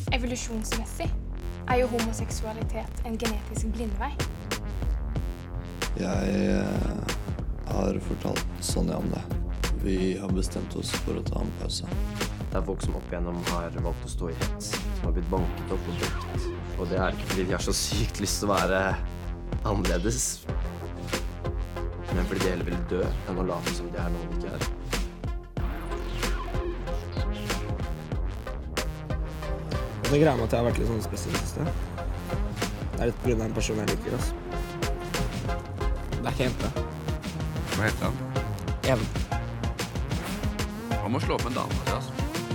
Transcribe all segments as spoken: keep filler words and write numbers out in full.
Evolusjonsmessig er jo homoseksualitet en genetisk blindvei. Jeg eh, har fortalt Sonja om det. Vi har bestemt oss for å ta en pause. Det er folk som opp igjennom har valgt å stå i hets, som har blitt banket opp og brukt. Og det er ikke fordi de har så sykt lyst til å være annerledes, men fordi de heller vil dø enn å late som de er noe de ikke er. Det greier med at jeg har vært litt sånn spesiell i det siste. Det er litt på grunn av en person jeg liker, altså. Det er ikke jente. Hva heter han? Even. Han må slå opp en dame, altså.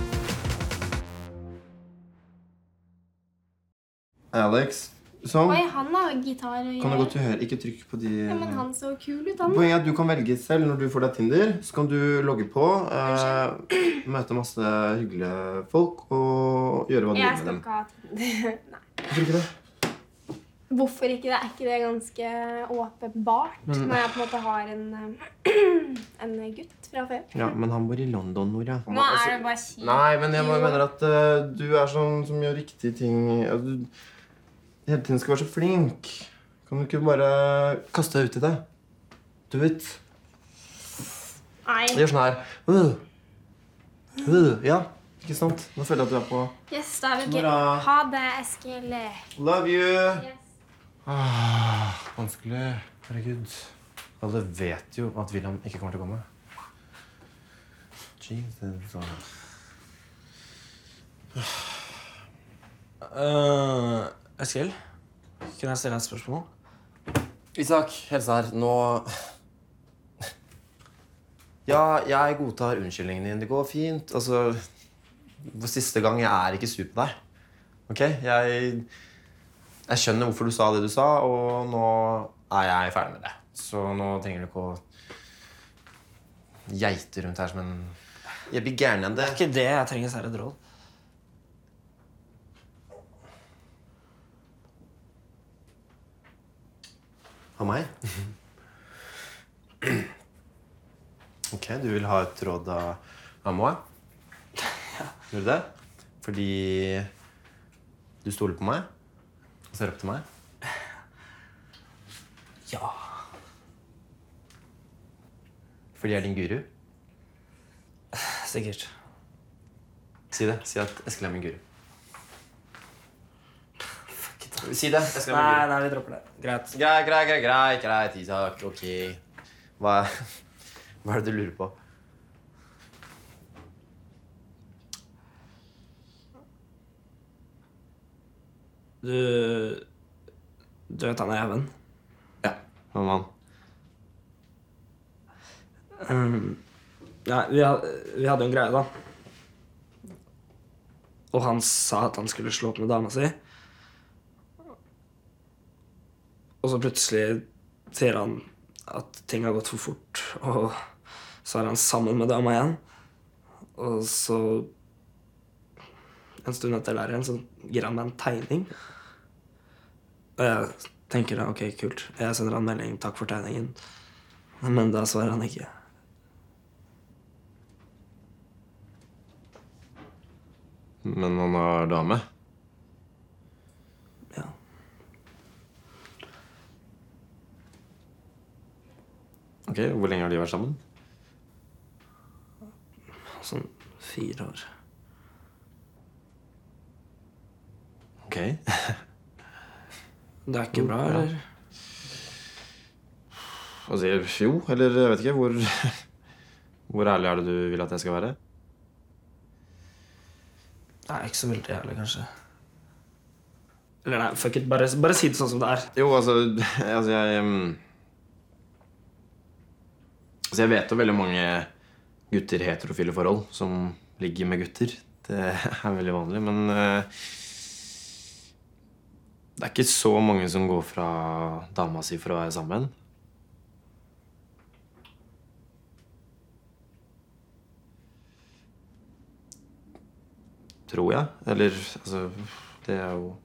Alex, sånn. Oi, han har gitar og Kan du gå til høyre? Ikke trykk på de... Ja, men han så kul ut, han. Poenget er at du kan velge selv når du får deg Tinder. Så kan du logge på, eh, møte masse hyggelige folk og gjøre hva du vil Jeg med skal dem. ikke ha Tinder. Nei. Hvorfor ikke det? Hvorfor ikke det? Er ikke det ganske åpenbart Men- når jeg på en måte har en, eh, en gutt fra før? Ja, men han bor i London, Nora. Nå er det bare kjipt. Nei, men jeg mener at eh, du er sånn som gjør riktige ting. At du hele tiden skal være så flink. Kan du ikke bare kaste deg ut i det? Du vet. Nei. Gjør sånn her. Uh. Uh. Ja, ikke sant? Nå føler jeg at du er på... Yes, da er vi gøy. Bra. Ha det, Eskil. Love you! Yes. Ah, vanskelig. Herregud. Alle vet jo at William ikke kommer til å komme. Jesus. Uh, Eskil, kunne jeg stille deg et spørsmål? Isak, helse her. Nå... Ja, jeg godtar unnskyldningen din. Det går fint. Altså, for siste gang, jeg er ikke sur på deg. Ok? Jeg... Jeg skjønner hvorfor du sa det du sa, og nå er jeg ferdig med det. Så nå trenger du ikke å geite rundt her som en... Jeg blir gæren enn Det det. er ikke det jeg trenger særlig råd. Av meg? Ok, du vil ha et råd av, av meg? Gjør du det? Fordi du stoler på meg? Og ser opp til meg? Ja. Fordi jeg er din guru? Sikkert. Si det. Si at Eskil er min guru. Fuck it. Si det. Eskil er min Nei, guru. nei, vi dropper det. Greit. Greit, greit, greit, greit, greit, Isak. Ok. Hva, hva er det du lurer på? Du... Du vet han er Even? Ja, hva med han? Um, ja, vi, had, vi hadde en greie, da. Og han sa at han skulle slå opp med dama si. Og så plutselig sier han at ting har gått for fort, og så er han sammen med dama igjen. Og så en stund etter der igjen så gir han meg en tegning. Og jeg tenker da, ok, kult. Jeg sender han melding, takk for tegningen. Men da svarer han ikke. Men han har dame? Ja. Ok, hvor lenge har de vært sammen? Sånn fire år. Ok. Det er ikke bra, Ja. eller? Altså, jo, eller jeg vet ikke. Hvor, hvor ærlig er det du vil at jeg skal være? Nei, ikke så veldig ærlig, kanskje. Eller nei, fuck it. Bare, bare si det sånn som det er. Jo, altså, altså jeg um, Altså, jeg vet jo veldig mange gutter i heterofile forhold som ligger med gutter. Det er veldig vanlig, men uh, det er ikke så mange som går fra dama si for å være sammen. Tror jeg. Eller, altså, det er jo...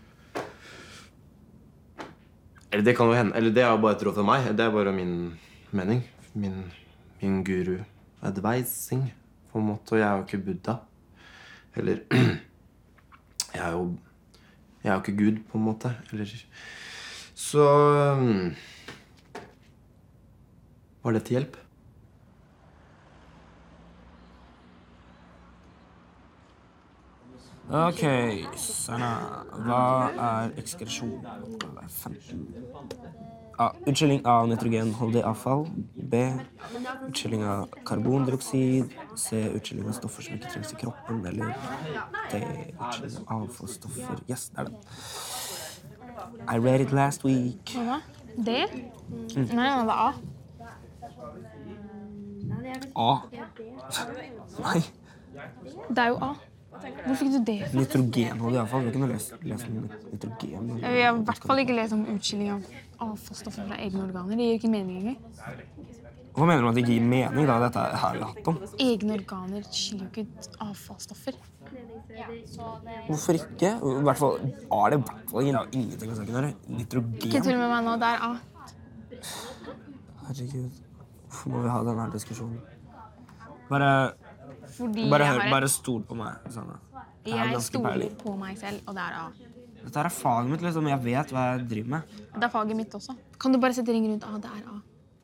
Eller det kan jo hende. Eller det er jo bare et råd for meg. Det er bare min mening. Min, min guru advising, på en måte. Og jeg er jo ikke Buddha. Eller Jeg er jo Jeg er jo ikke Gud, på en måte. Eller Så um, Var det til hjelp? Ok, Sanna. Hva er ekskresjon? femten. A. Utskilling av nitrogenholdig avfall. B. Utskilling av karbondioksid. C. Utskilling av stoffer som ikke trengs i kroppen. Eller D. Utskilling av avfallsstoffer. Yes, det er det. I read it last week. Hva? D? Mm. Nei, det var A. A. Nei. Det er jo A. Hvor fikk du det fra? Nitrogenholdig avfall. Vi har ikke noe lest, lest om nitrogen. Vi har i hvert fall ikke lest om utskilling av avfallsstoffer fra egne organer. Det gir ikke mening engang. Hva mener du med at det ikke gir mening, da? Dette har vi hatt om. Egne organer skiller jo ikke ut avfallsstoffer. Hvorfor ikke? I hvert fall er det i hvert fall ingen, ingenting med saken her. Nitrogen. Ikke tull med meg nå, det er A. Herregud. Hvorfor må vi ha denne her diskusjonen? Bare, Fordi bare, jeg hør, har et... bare stol på meg, Sanne. Jeg har Jeg ganske stoler peiling. på meg selv, og det er A. Dette her er faget mitt, liksom. Jeg vet hva jeg driver med. Det er faget mitt også. Kan du bare sette ring rundt A? Det er A.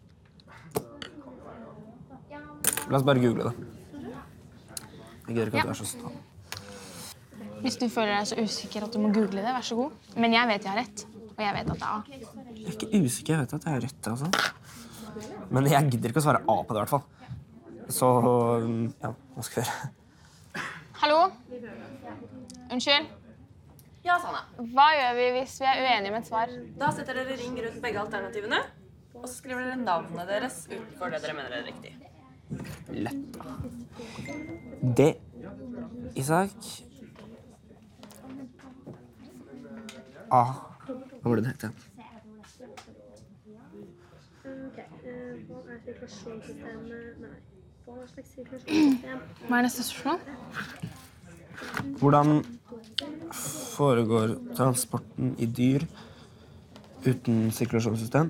La oss bare google det. Jeg gidder ikke at du er så sta. Hvis du føler deg så usikker at du må google det, vær så god. Men jeg vet jeg har rett, og jeg vet at det er A. Jeg er ikke usikker, jeg vet at jeg har rett, altså. Men jeg gidder ikke å svare A på det, i hvert fall. Så, ja, hva skal vi gjøre? Hallo? Unnskyld? Ja, Sanne. Hva gjør vi hvis vi er uenige med et svar? Da setter dere ring rundt begge alternativene, og så skriver dere navnene deres utenfor det dere mener er riktig. Lett. D. Isak. A. Hva var det det het igjen? Hva er neste spørsmål? Hvordan foregår transporten i dyr uten sirkulasjonssystem?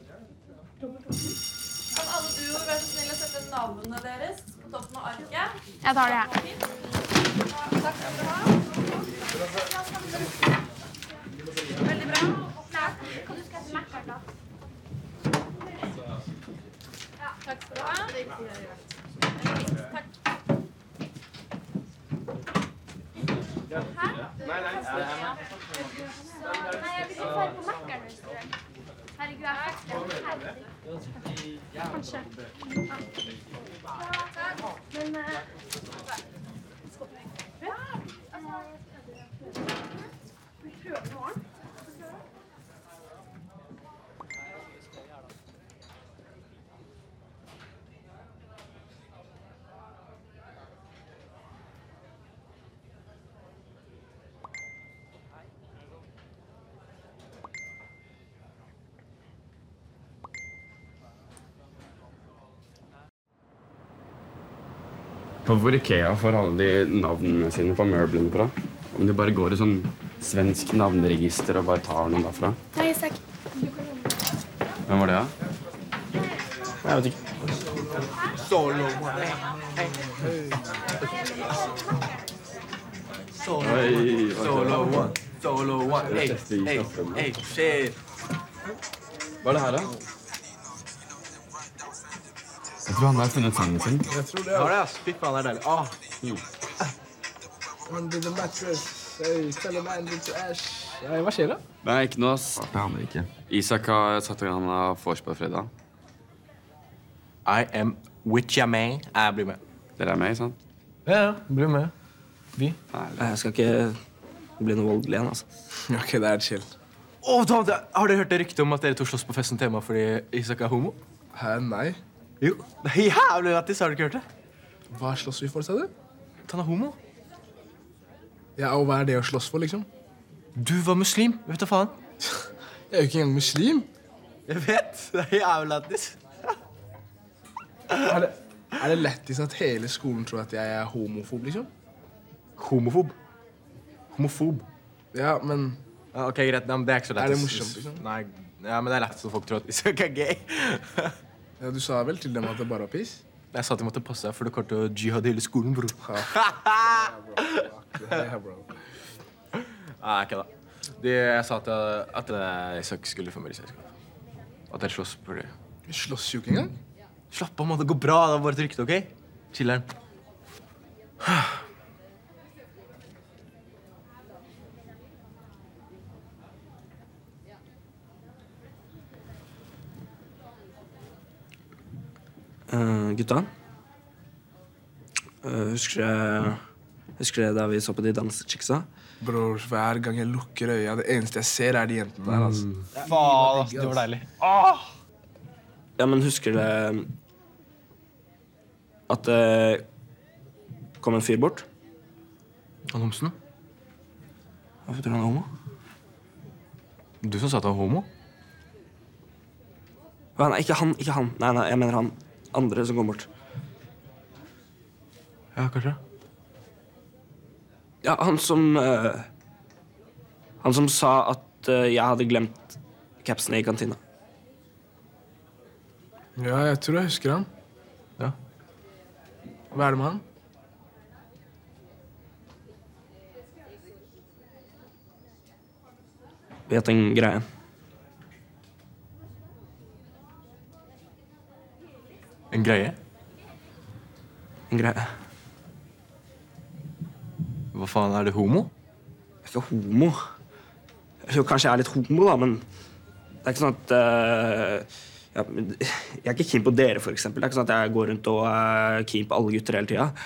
Kan alle duoer være så snill å sette navnene deres på toppen av arket? Jeg tar det her. Takk skal du ha. Veldig bra. Takk skal du ha. Takk. Nei, nei, jeg er med. Nei, jeg vil ikke fare på Mac-eren hvis du vil. Herregud, jeg er faktisk kanskje. Men... Vi prøver noe annet. Hvor IKEA får alle de navnene sine på møblene fra? Om de bare går i sånn svensk navneregister og bare tar noen derfra? Hei, Isak. Hvem var det, da? Jeg vet ikke. Solo. Oi, Solo one. Solo one. Hey, hey, hey, shit. Hva er det her, da? Jeg tror han har funnet sangen sin. Jeg tror det, Har det, ass. Fy faen, det er deilig. Ah. Under the mattress. Hey, tell a man to ash. Nei, hva skjer da? Nei, ikke noe, ass. Det aner ikke. Isak har satt i gang av vors på fredag. I am with your man. Jeg blir med. Dere er med, ikke sant? Ja, ja, bli med. Vi? Nei, Jeg skal ikke bli noe voldelig igjen, altså. Ok, det er chill. Åh, da, da, har dere hørt det ryktet om at dere to slåss på festen tema fordi Isak er homo? Hæ, nei. Jo, det er jævlig lættis, har du ikke hørt det? Hva slåss vi for, sa du? At han er homo. Ja, og hva er det å slåss for, liksom? Du var muslim, vet du faen? Jeg er jo ikke engang muslim. Jeg vet, det er jævlig lættis. Er det, er det lettest at hele skolen tror at jeg er homofob, liksom? Homofob. Homofob. Ja, men Ja, ok, greit, Nei, men det er ikke så Er det lættis. morsomt, liksom? Nei, ja, men det er lættis at folk tror at Isak er gay. ja, du sa vel til dem at det bare var piss? Jeg sa at de måtte passe seg, for du kommer til å jihad hele skolen, bro. Ja, bro. Ja, bro. Nei, ikke da. De, jeg sa at jeg, at jeg ikke skulle få medieselskap. At jeg slåss på det. Vi slåss jo ikke engang. Slapp av, man. Det går bra. Det er bare et rykte, ok? Chiller'n. Uh, gutta? Uh, husker dere Husker dere da vi så på de dansechicksa? Bror, hver gang jeg lukker øya, det eneste jeg ser er de jentene der, altså. Mm. Faen, ass, det var deilig. Ah! Ja, men husker dere at det kom en fyr bort? Han homsen? Hvorfor tror du han er homo? Du som sa at han var homo? Nei, nei, ikke han, ikke han. Nei, nei, jeg mener han andre som kom bort. Ja, kanskje. Ja, han som uh, Han som sa at uh, jeg hadde glemt capsene i kantina. Ja, jeg tror jeg husker han. Ja. Hva er det med han? Vet en greie. En greie? En greie. Hva faen, er det homo? Jeg er ikke homo. Jo, kanskje jeg er litt homo, da, men det er ikke sånn at uh, ja, jeg er ikke keen på dere, for eksempel. Det er ikke sånn at jeg går rundt og er keen på alle gutter hele tida.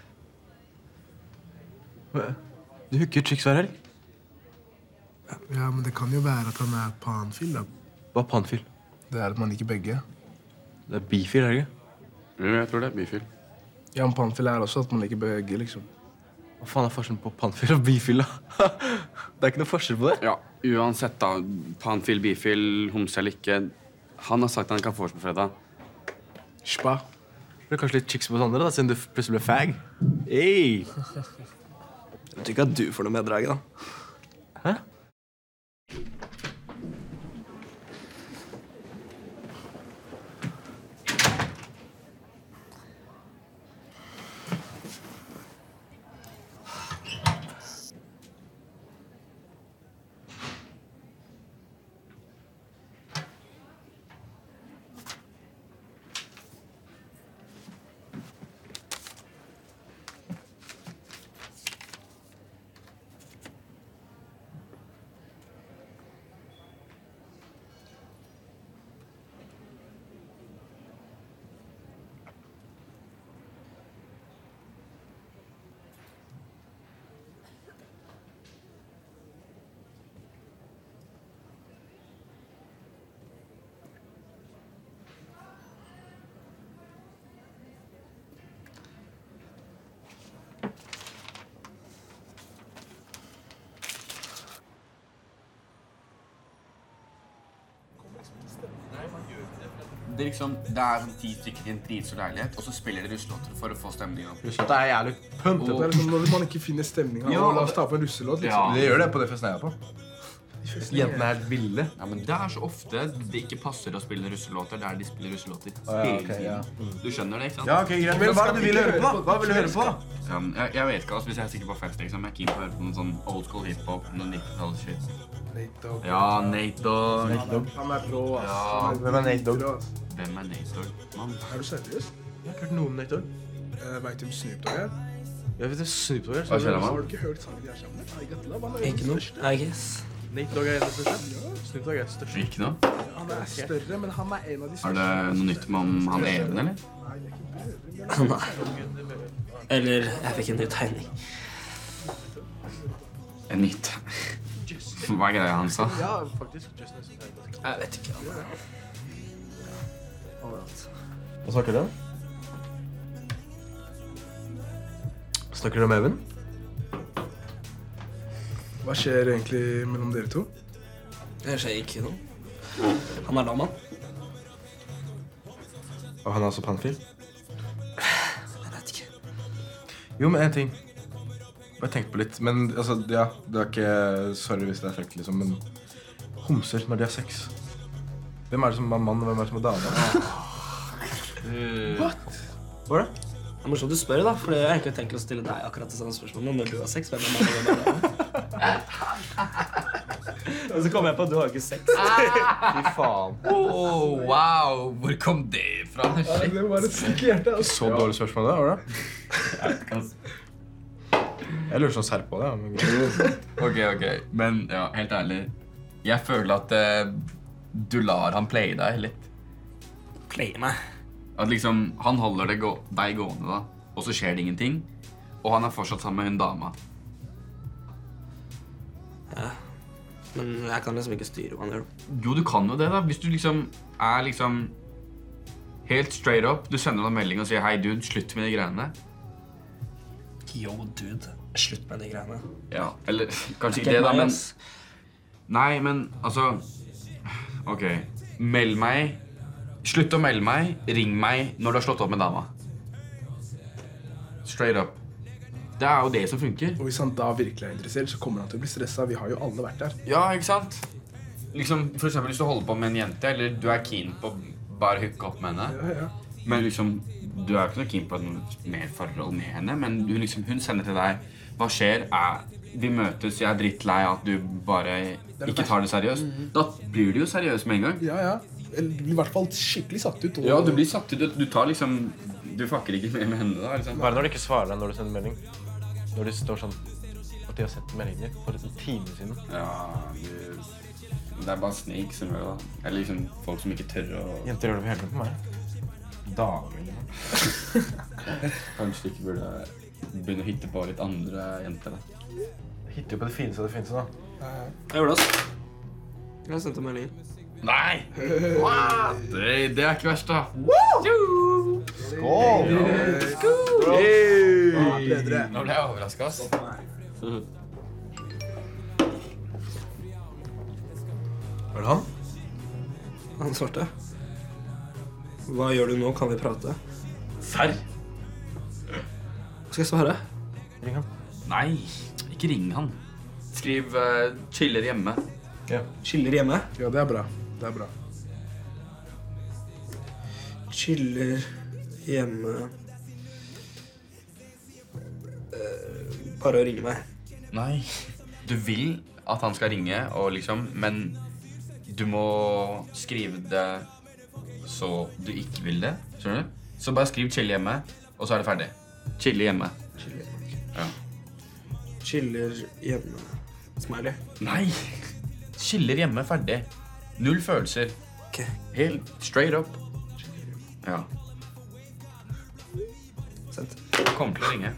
Du hooker chicks hver helg? Ja, men det kan jo være at han er panfil, da. Hva er panfil? Det er at man liker begge. Det er bifil, er det ikke? Jo, jeg tror det er bifil. Ja, men panfil er også at man liker begge, liksom. Hva faen er forskjellen på panfil og bifil, da? Det er ikke noe forskjell på det? Ja, uansett da. Panfil, bifil, homse eller ikke. Han har sagt at han kan få oss på fredag. Spa. Det blir kanskje litt chicks på oss andre, da, siden du plutselig ble fag. Hey. Jeg tror ikke at du får noe meddrag, da. Hæ? Det er liksom, det er sånn ti stykker i en dritstor leilighet, og så spiller de russelåter for å få stemningen opp. Russelåter er jævlig pump. Det er liksom når man ikke finner stemningen. Ja, og la oss ta på en russelåt, liksom. Ja. Det gjør det på det festen jeg er på. Jentene er helt ville. Ja, men det er så ofte det ikke passer å spille russelåter der de spiller russelåter. Ah, ja, okay, ja. Du skjønner det, ikke sant? Ja, ok, greit. Men hva er det du vil høre på, da? Hva vil du høre på, da? Ja, jeg, jeg vet ikke, altså, hvis jeg er sikker på fest, liksom. Jeg er keen på å høre på noen sånn old school hiphop, noen nitti-talls shit. Nate Dogg. Ja, Nate Dogg. Nate Dogg. Han er rå, ass. Ja. Hvem er Nate Dogg? Hvem er Nate Dogg? Mann. Er du seriøs? Jeg har ikke hørt noe om Nate Dogg. Uh, vet du om Snoop Dogg er? Jeg vet det Snoop Dogg er. Hva skjer, Har mann? du ikke hørt sangen de er sammen? I got love. Han er Ikke jo noe, den største. I guess. Nate Dogg er en av de største. Snoop Dogg er størst. Ikke noe? Han er større, men han er en av de Er største. det noe nytt om han Even, eller? Nei, det er ikke brødre. Nei. Eller jeg fikk en ny tegning. En nytt. Hva er greia han sa? Ja, faktisk. Just nice. Jeg vet ikke. Hva snakker du om? Snakker du om Even? Hva skjer egentlig mellom dere to? Det skjer ikke noe. Han er lammann. Og han er også panfil? Jeg vet ikke. Jo, men en ting. Bare tenk på litt. Men altså, ja, det er ikke sorry hvis det er frekt, liksom, men homser når de har sex. Hvem er det som er mann, og hvem er det som er dame? What? Hva er det? Det er morsomt du spør, da, for jeg har egentlig tenkt å stille deg akkurat det samme spørsmålet når du har sex. Hvem er mann og hvem er dame? Og så kom jeg på at du har ikke sex. Fy faen. Oh, wow, hvor kom det fra? Ja, det var et stikk i hjertet. Altså. Så dårlig spørsmål det, var det? Jeg lurer sånn serr på det. Men... Ok, ok, men ja, helt ærlig. Jeg føler at eh, du lar han playe deg litt. Playe meg? At liksom, han holder det gå deg gående da, og så skjer det ingenting. Og han er fortsatt sammen med hun dama. Ja, men jeg kan liksom ikke styre hva han gjør. Jo, du kan jo det da. Hvis du liksom er liksom helt straight up, du sender en melding og sier hei dude, slutt med de greiene. Yo, dude, slutt med de greiene. Ja, eller kanskje ikke det da, men... Nei, men altså... Ok, meld meg. Slutt å melde meg. Ring meg når du har slått opp med dama. Straight up. Det er jo det som funker. Og hvis han da virkelig er interessert, så kommer han til å bli stresset. Vi har jo alle vært der. Ja, ikke sant? Liksom, for eksempel hvis du holder på med en jente, eller du er keen på å bare hooke opp med henne. Ja, ja. Men liksom, du er ikke noe keen på noe mer forhold med henne, men hun, liksom, hun sender til deg, hva skjer? Eh, vi møtes, jeg er drittlei at du bare ikke tar det seriøst. Mm-hmm. Da blir du jo seriøs med en gang. Ja, ja. Du blir i hvert fall skikkelig satt ut. Og... Ja, du blir satt ut. Du tar liksom, du fucker ikke med, med henne da, liksom. Hva er det når du ikke svarer deg når du sender melding? Når det står sånn at de har sett meldinger for en time siden. Ja, det, det er bare snik som gjør det da. Eller liksom folk som ikke tør å... Jenter gjør det hele tiden på meg. Damer eller noe. Kanskje ikke burde begynne å hitte på litt andre jenter da. Jeg hitter jo på det fineste av det fineste da. Jeg gjør det altså. Jeg har sendt en melding. Nei! Det, det er ikke verst da. Skål! Skål! Hey! Nå ble jeg overrasket, ass. Var det han? Han svarte. Hva gjør du nå? Kan vi prate? Serr? Skal jeg svare? Ring han. Nei, ikke ring han. Skriv uh, chiller hjemme. Ja. Chiller hjemme? Ja, det er bra. Det er bra. Chiller hjemme. Uh, bare å ringe meg. Nei. Du vil at han skal ringe, og liksom, men du må skrive det så du ikke vil det. Skjønner du? Så bare skriv chiller hjemme, og så er det ferdig. Chiller hjemme. Chiller hjemme. Ja. Chiller hjemme. Smiley. Nei. Chiller hjemme, ferdig. Null følelser. Ok. Helt straight up. Ja. Sent. Kommer til å ringe.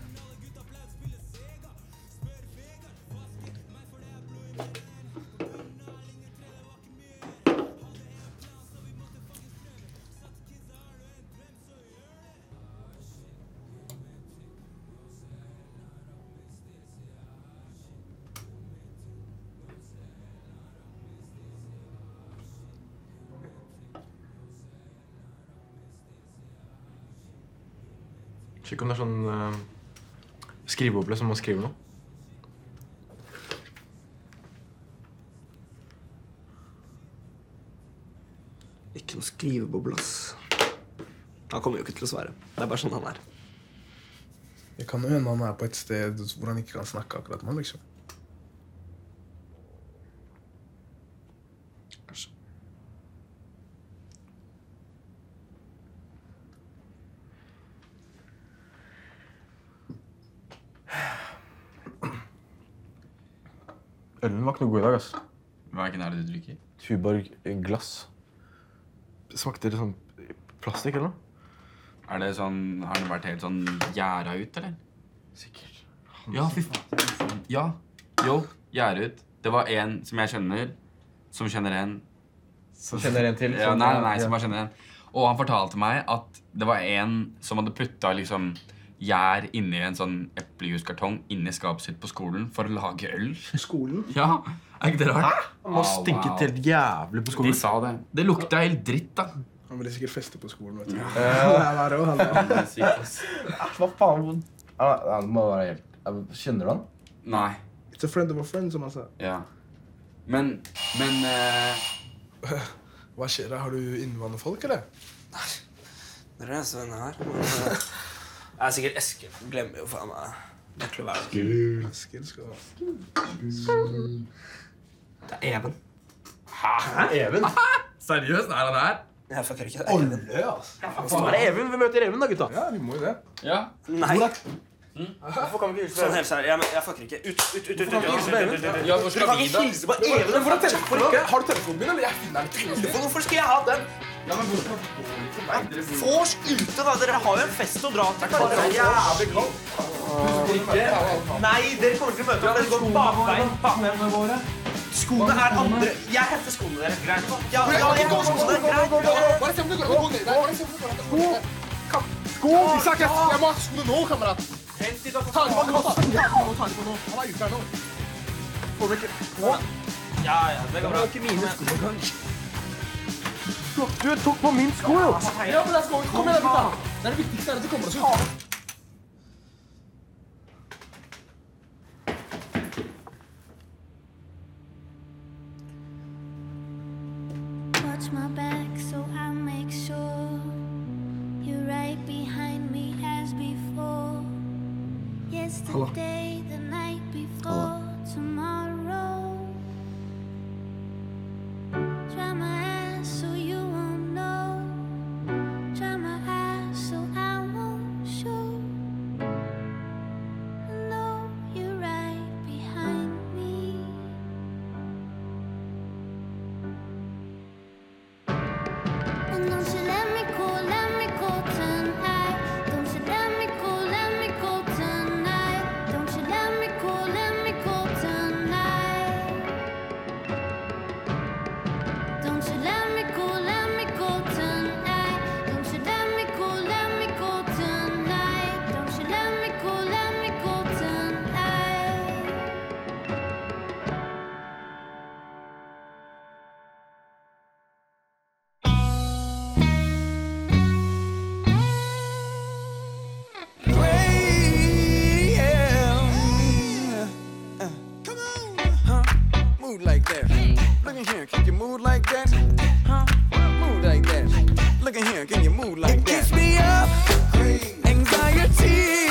Sjekk om det er sånn uh, skriveboble som man skriver noe. Ikke noe skriveboble, ass. Han kommer jo ikke til å svare. Det er bare sånn han er. Det kan jo hende han er på et sted hvor han ikke kan snakke akkurat med han, liksom. Kanskje. Ølen var ikke noe god i dag, ass. Hvilken er det du drikker? Tuborg glass. Det smakte litt sånn plastikk eller noe. Er det sånn, har den vært helt sånn gjæra ut, eller? Sikkert. Ja, fy faen. Ja, jo, gjæra ut. Det var en som jeg kjenner, som kjenner en. Som kjenner en til? Ja, nei, nei, som bare kjenner en. Og han fortalte meg at det var en som hadde puttet liksom gjær inni en sånn eplejuskartong inni skapet sitt på skolen for å lage øl. Skolen? Ja, er ikke det rart? Han må stinke wow. helt jævlig på De skolen. sa det. Det lukta helt dritt, da. Han ville sikkert feste på skolen, vet du. Ja. Det er bare å holde. Det er sykt, ass. Hva faen? Han må være helt... Kjenner du han? Nei. It's a friend of a friend, som han sa. Ja. Men, men... Uh... Hva skjer da? Har du innvandrerfolk, eller? Nei, det er det eneste vennene her. Men, uh, jeg er sikkert Eskil. Glemmer jo faen meg. Hjertelig være. Skill skal Det er Even. Even? Seriøst, er han her? Jeg fucker ikke. Det er Even. Olle, ass. Så er det Even. Vi møter Even, da, gutta. Ja, vi må jo det. Ja. Nei. Hvorfor kan vi ikke hilse Sånn helt seriøst. Jeg, jeg fucker ikke. Ut, ut, ut, ut, ut, ut, ut, ut, ut, ut, ut. Ja, hvor skal vi da? hilse på Even? Hvordan telefonen ikke? Har du telefonen min, eller? Jeg finner den ikke. Hvorfor, hvorfor skal jeg ha den? Ja, men hvorfor får du ikke? Vors ute, da. Dere har jo en fest å dra til. Det er jævlig kaldt. Nei, dere kommer til å møte opp. Dere går bakveien. Bakveien. Skoene er andre. Jeg henter skoene deres. Greit. Ja, ja, jeg henter skoene deres. Greit. Bare se om det går. Gå ned. Bare se om det går. Sko! Sko! Isak, jeg jeg må ha skoene nå, kamerat. Hent de da. Ta dem på nå. Ta dem på nå. Han er ute her nå. Få vekk. Gå. Ja, ja, det går bra. ikke mine sko engang. Du tok på min sko, jo. Ja, men det er sko. Kom igjen, gutta. Det er det viktigste er at vi kommer oss ut. Watch my back so I make sure you're right behind me as before. Yesterday, the night before tomorrow. Try my ass so you won't know. Try my ass so I won't show. I know you're right behind me. And don't you let me go, let me go tonight. Don't you let me go, let me go tonight. Don't you let me go, let me go tonight. Don't you let me go, let me go tonight. Don't you let me go, let me go tonight. Don't you let me go, let me go tonight. Move like that. Look in here, can you move like that? Huh? Move like that. Look in here, can you move like that? It gets me up, anxiety.